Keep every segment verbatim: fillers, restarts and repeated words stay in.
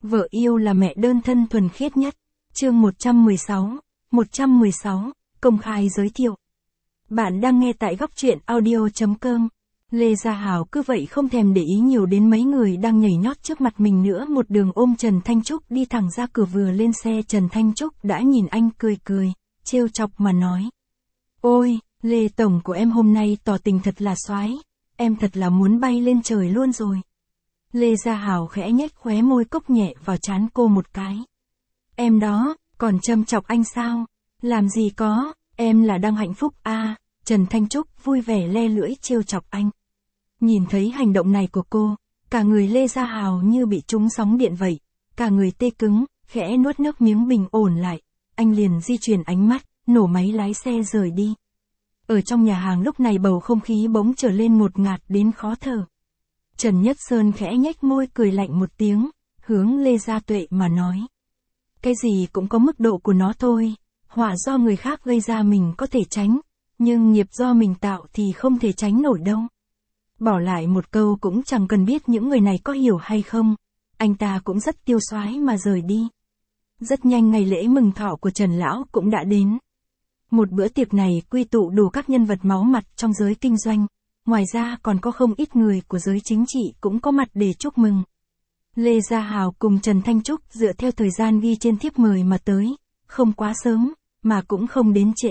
Vợ yêu là mẹ đơn thân thuần khiết nhất. Chương một trăm mười sáu. một trăm mười sáu. Công khai giới thiệu. Bạn đang nghe tại góc truyện audio chấm com. Lê Gia Hào cứ vậy không thèm để ý nhiều đến mấy người đang nhảy nhót trước mặt mình nữa, một đường ôm Trần Thanh Trúc đi thẳng ra cửa. Vừa lên xe Trần Thanh Trúc đã nhìn anh cười cười, trêu chọc mà nói. Ôi, Lê Tổng của em hôm nay tỏ tình thật là soái, em thật là muốn bay lên trời luôn rồi. Lê Gia Hào khẽ nhếch khóe môi, cốc nhẹ vào trán cô một cái. Em đó, còn châm chọc anh sao? Làm gì có, em là đang hạnh phúc à, Trần Thanh Trúc vui vẻ le lưỡi trêu chọc anh. Nhìn thấy hành động này của cô, cả người Lê Gia Hào như bị trúng sóng điện vậy, cả người tê cứng, khẽ nuốt nước miếng bình ổn lại, anh liền di chuyển ánh mắt, nổ máy lái xe rời đi. Ở trong nhà hàng lúc này bầu không khí bỗng trở lên ngột ngạt đến khó thở. Trần Nhất Sơn khẽ nhếch môi cười lạnh một tiếng, hướng Lê Gia Tuệ mà nói. Cái gì cũng có mức độ của nó thôi, họa do người khác gây ra mình có thể tránh, nhưng nghiệp do mình tạo thì không thể tránh nổi đâu. Bỏ lại một câu cũng chẳng cần biết những người này có hiểu hay không, anh ta cũng rất tiêu xoái mà rời đi. Rất nhanh ngày lễ mừng thọ của Trần Lão cũng đã đến. Một bữa tiệc này quy tụ đủ các nhân vật máu mặt trong giới kinh doanh, ngoài ra còn có không ít người của giới chính trị cũng có mặt để chúc mừng. Lê Gia Hào cùng Trần Thanh Trúc dựa theo thời gian ghi trên thiếp mời mà tới, không quá sớm, mà cũng không đến trễ.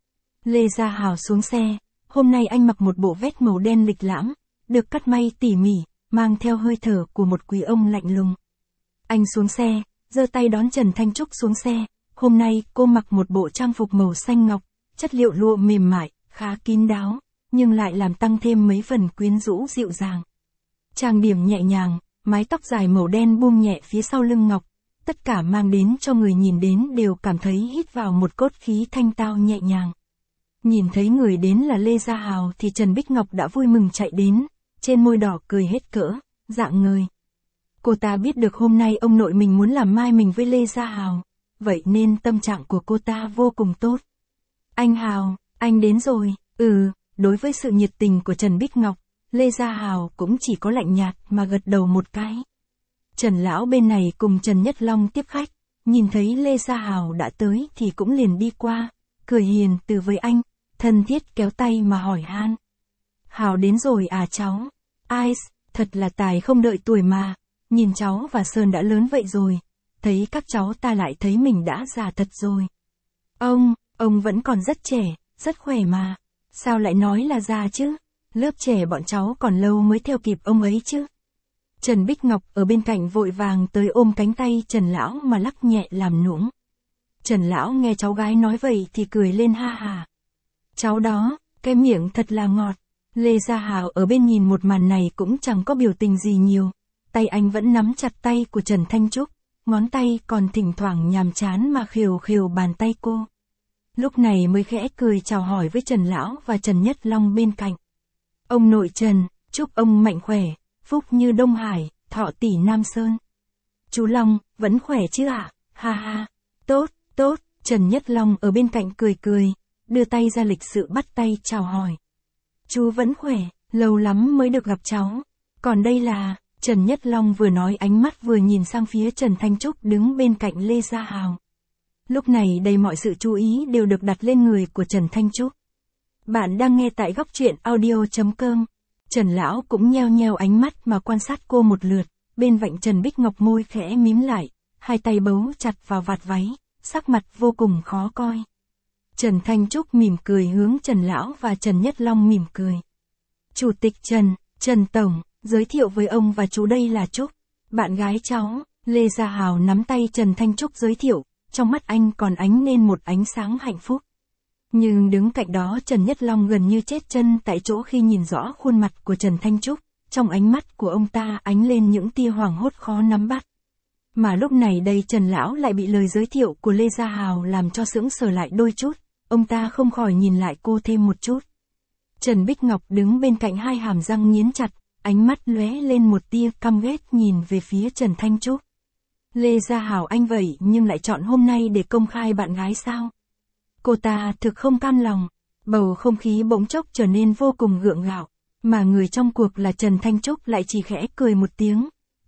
Lê Gia Hào xuống xe, hôm nay anh mặc một bộ vest màu đen lịch lãm, được cắt may tỉ mỉ, mang theo hơi thở của một quý ông lạnh lùng. Anh xuống xe, giơ tay đón Trần Thanh Trúc xuống xe, hôm nay cô mặc một bộ trang phục màu xanh ngọc, chất liệu lụa mềm mại, khá kín đáo, nhưng lại làm tăng thêm mấy phần quyến rũ dịu dàng. Trang điểm nhẹ nhàng, mái tóc dài màu đen buông nhẹ phía sau lưng ngọc, tất cả mang đến cho người nhìn đến đều cảm thấy hít vào một cốt khí thanh tao nhẹ nhàng. Nhìn thấy người đến là Lê Gia Hào thì Trần Bích Ngọc đã vui mừng chạy đến, trên môi đỏ cười hết cỡ, rạng ngời. Cô ta biết được hôm nay ông nội mình muốn làm mai mình với Lê Gia Hào, vậy nên tâm trạng của cô ta vô cùng tốt. Anh Hào, anh đến rồi, ừ, đối với sự nhiệt tình của Trần Bích Ngọc, Lê Gia Hào cũng chỉ có lạnh nhạt mà gật đầu một cái. Trần Lão bên này cùng Trần Nhất Long tiếp khách, nhìn thấy Lê Gia Hào đã tới thì cũng liền đi qua, cười hiền từ với anh, thân thiết kéo tay mà hỏi han. Hào đến rồi à cháu? Ai, thật là tài không đợi tuổi mà, nhìn cháu và Sơn đã lớn vậy rồi, thấy các cháu ta lại thấy mình đã già thật rồi. Ông, ông vẫn còn rất trẻ, rất khỏe mà, sao lại nói là già chứ? Lớp trẻ bọn cháu còn lâu mới theo kịp ông ấy chứ. Trần Bích Ngọc ở bên cạnh vội vàng tới ôm cánh tay Trần Lão mà lắc nhẹ làm nũng. Trần Lão nghe cháu gái nói vậy thì cười lên ha hà. Cháu đó, cái miệng thật là ngọt. Lê Gia Hào ở bên nhìn một màn này cũng chẳng có biểu tình gì nhiều. Tay anh vẫn nắm chặt tay của Trần Thanh Trúc, ngón tay còn thỉnh thoảng nhàm chán mà khều khều bàn tay cô. Lúc này mới khẽ cười chào hỏi với Trần Lão và Trần Nhất Long bên cạnh. Ông nội Trần, chúc ông mạnh khỏe, phúc như Đông Hải, thọ tỷ Nam Sơn. Chú Long, vẫn khỏe chứ ạ? À? Ha ha, tốt, tốt, Trần Nhất Long ở bên cạnh cười cười, đưa tay ra lịch sự bắt tay chào hỏi. Chú vẫn khỏe, lâu lắm mới được gặp cháu. Còn đây là, Trần Nhất Long vừa nói ánh mắt vừa nhìn sang phía Trần Thanh Trúc đứng bên cạnh Lê Gia Hào. Lúc này đầy mọi sự chú ý đều được đặt lên người của Trần Thanh Trúc. Bạn đang nghe tại góc truyện audio chấm com. Trần Lão cũng nheo nheo ánh mắt mà quan sát cô một lượt, bên vạnh Trần Bích Ngọc môi khẽ mím lại, hai tay bấu chặt vào vạt váy, sắc mặt vô cùng khó coi. Trần Thanh Trúc mỉm cười hướng Trần Lão và Trần Nhất Long mỉm cười. Chủ tịch Trần, Trần Tổng, giới thiệu với ông và chú đây là Trúc, bạn gái cháu. Lê Gia Hào nắm tay Trần Thanh Trúc giới thiệu, trong mắt anh còn ánh lên một ánh sáng hạnh phúc. Nhưng đứng cạnh đó Trần Nhất Long gần như chết chân tại chỗ khi nhìn rõ khuôn mặt của Trần Thanh Trúc, trong ánh mắt của ông ta ánh lên những tia hoảng hốt khó nắm bắt. Mà lúc này đây Trần Lão lại bị lời giới thiệu của Lê Gia Hào làm cho sững sờ lại đôi chút, ông ta không khỏi nhìn lại cô thêm một chút. Trần Bích Ngọc đứng bên cạnh hai hàm răng nghiến chặt, ánh mắt lóe lên một tia căm ghét nhìn về phía Trần Thanh Trúc. Lê Gia Hào anh vậy nhưng lại chọn hôm nay để công khai bạn gái sao? Cô ta thực không cam lòng, bầu không khí bỗng chốc trở nên vô cùng gượng gạo, mà người trong cuộc là Trần Thanh Trúc lại chỉ khẽ cười một tiếng,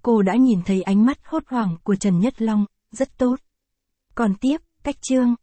cô đã nhìn thấy ánh mắt hốt hoảng của Trần Nhất Long, rất tốt. Còn tiếp, cách chương.